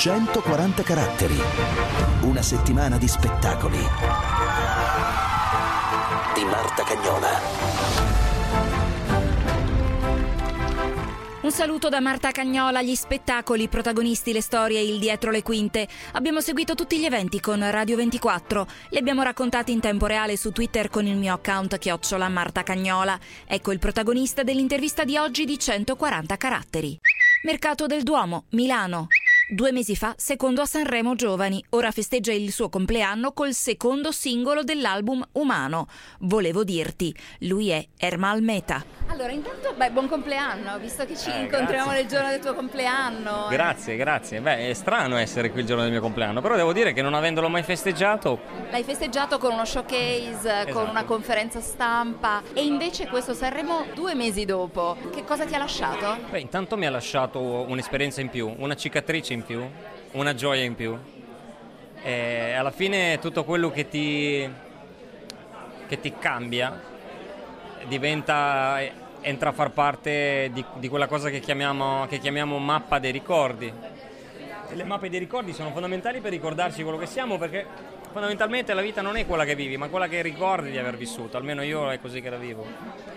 140 caratteri. Una settimana di spettacoli di Marta Cagnola. Un saluto da Marta Cagnola. Gli spettacoli, protagonisti, le storie, il dietro le quinte. Abbiamo seguito tutti gli eventi con Radio 24. Li abbiamo raccontati in tempo reale su Twitter con il mio account @Marta Cagnola. Ecco il protagonista dell'intervista di oggi di 140 caratteri. Mercato del Duomo, Milano. 2 mesi fa, secondo a Sanremo Giovani. Ora festeggia il suo compleanno col secondo singolo dell'album Umano. Volevo dirti. Lui è Ermal Meta. Allora, intanto, buon compleanno, visto che ci incontriamo nel giorno del tuo compleanno. Grazie. È strano essere qui il giorno del mio compleanno, però devo dire che non avendolo mai festeggiato... L'hai festeggiato con uno showcase, esatto, con una conferenza stampa, e invece questo Sanremo 2 mesi dopo. Che cosa ti ha lasciato? Intanto mi ha lasciato un'esperienza in più, una cicatrice in più, una gioia in più. E alla fine tutto quello che ti cambia entra a far parte di quella cosa che chiamiamo mappa dei ricordi. E le mappe dei ricordi sono fondamentali per ricordarci quello che siamo, perché fondamentalmente la vita non è quella che vivi, ma quella che ricordi di aver vissuto. Almeno io è così che la vivo.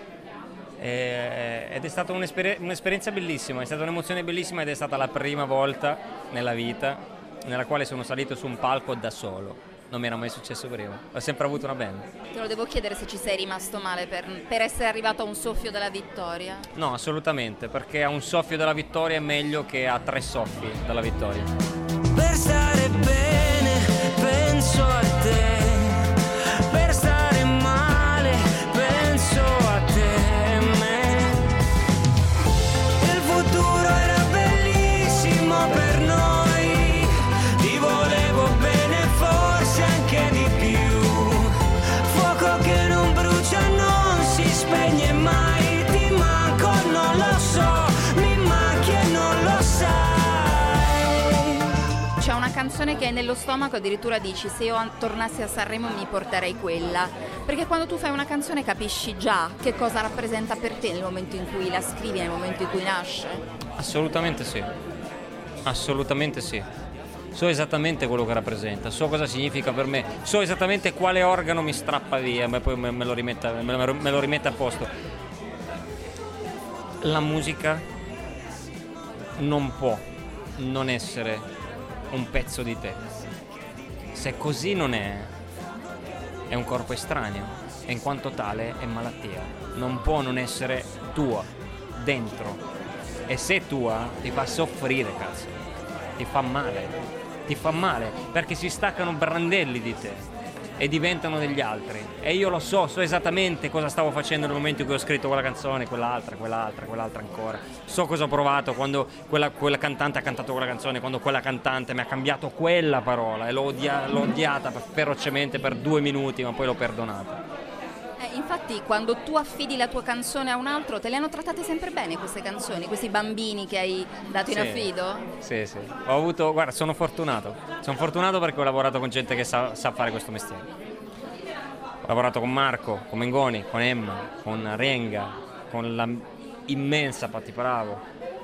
Ed è stata un'esperienza bellissima, è stata un'emozione bellissima, ed è stata la prima volta nella vita nella quale sono salito su un palco da solo. Non mi era mai successo prima, ho sempre avuto una band. Te lo devo chiedere se ci sei rimasto male per essere arrivato a un soffio della vittoria? No, assolutamente, perché a un soffio della vittoria è meglio che a 3 soffi dalla vittoria. Per stare bene penso a te, per stare male penso a te e me. Il futuro era bellissimo per noi, ti volevo bene forse anche di più. Fuoco che non brucia, non si spegne mai, ti manco, non lo so, mi manchi e non lo sai. C'è una canzone che è nello stomaco, addirittura dici: se io tornassi a Sanremo mi porterei quella, perché quando tu fai una canzone capisci già che cosa rappresenta per te nel momento in cui la scrivi, nel momento in cui nasce. Assolutamente sì, so esattamente quello che rappresenta, so cosa significa per me, so esattamente quale organo mi strappa via, ma poi me lo rimette a posto. La musica non può non essere un pezzo di te. Se così non è un corpo estraneo, e in quanto tale è malattia. Non può non essere tua, dentro. E se tua ti fa soffrire, cazzo, ti fa male, perché si staccano brandelli di te e diventano degli altri. E io lo so esattamente cosa stavo facendo nel momento in cui ho scritto quella canzone, quell'altra ancora. So cosa ho provato quando quella cantante ha cantato quella canzone, quando quella cantante mi ha cambiato quella parola, e l'ho odiata ferocemente per 2 minuti, ma poi l'ho perdonata. Infatti, quando tu affidi la tua canzone a un altro, te le hanno trattate sempre bene queste canzoni, questi bambini che hai dato in affido? Sì. Sono fortunato perché ho lavorato con gente che sa fare questo mestiere. Ho lavorato con Marco, con Mengoni, con Emma, con Renga, con la immensa Patti Bravo.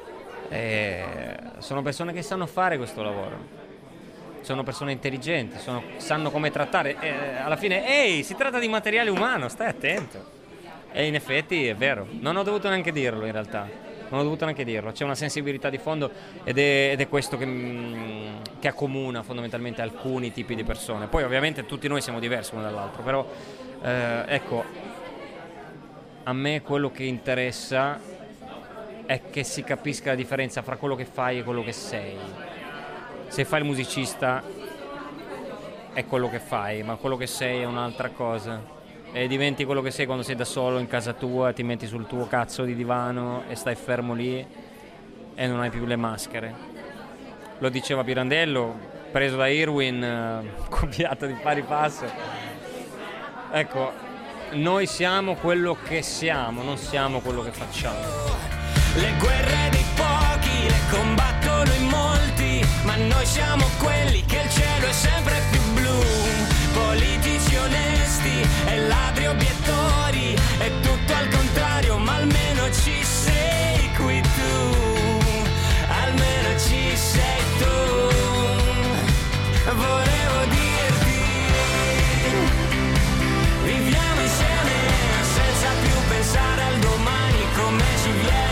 Sono persone che sanno fare questo lavoro. Sono persone intelligenti, sanno come trattare. Alla fine, si tratta di materiale umano, stai attento. E in effetti è vero, non ho dovuto neanche dirlo in realtà. C'è una sensibilità di fondo ed è questo che accomuna fondamentalmente alcuni tipi di persone. Poi ovviamente tutti noi siamo diversi uno dall'altro, però ecco, a me quello che interessa è che si capisca la differenza fra quello che fai e quello che sei. Se fai il musicista è quello che fai, ma quello che sei è un'altra cosa. E diventi quello che sei quando sei da solo in casa tua, ti metti sul tuo cazzo di divano e stai fermo lì e non hai più le maschere. Lo diceva Pirandello, preso da Irwin, copiato di pari passo. Ecco, noi siamo quello che siamo, non siamo quello che facciamo. Le guerre dei pochi le combattono in molti, ma noi siamo quelli che il cielo è sempre più blu. Politici onesti e ladri obiettori, è tutto al contrario, ma almeno ci sei qui tu, almeno ci sei tu.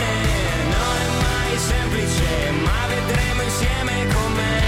bene, non è mai semplice, ma vedremo insieme com'è.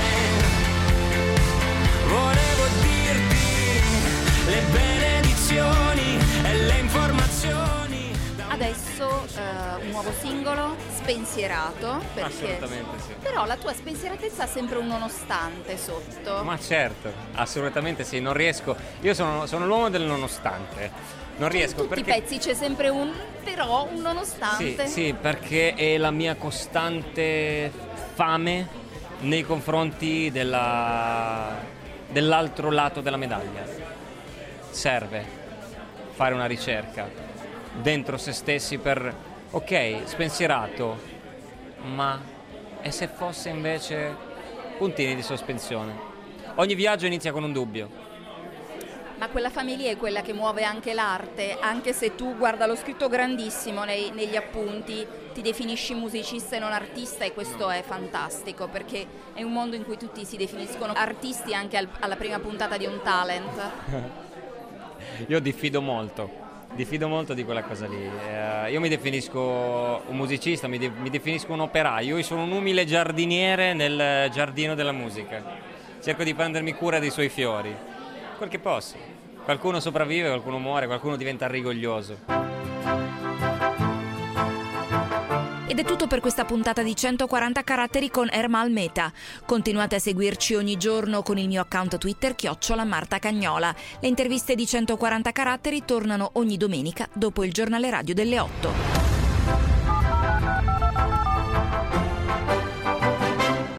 Volevo dirti le benedizioni e le informazioni. Adesso un nuovo singolo, Spensierato, perché Assolutamente sì. però la tua spensieratezza ha sempre un nonostante sotto. Ma certo, assolutamente sì, non riesco. Io sono l'uomo del nonostante. Non riesco In tutti perché i pezzi c'è sempre un nonostante. Sì, perché è la mia costante fame nei confronti dell'altro lato della medaglia. Serve fare una ricerca dentro se stessi per, ok, spensierato, ma e se fosse invece puntini di sospensione? Ogni viaggio inizia con un dubbio. Ma quella famiglia è quella che muove anche l'arte, anche se tu, guarda, l'ho scritto grandissimo negli appunti, ti definisci musicista e non artista, e questo è fantastico, perché è un mondo in cui tutti si definiscono artisti anche alla prima puntata di un talent. Io diffido molto di quella cosa lì. Io mi definisco un musicista, mi definisco un operaio, io sono un umile giardiniere nel giardino della musica. Cerco di prendermi cura dei suoi fiori, quel che posso. Qualcuno sopravvive, qualcuno muore, qualcuno diventa rigoglioso. Ed è tutto per questa puntata di 140 caratteri con Ermal Meta. Continuate a seguirci ogni giorno con il mio account Twitter @MartaCagnola. Le interviste di 140 caratteri tornano ogni domenica dopo il giornale radio delle 8.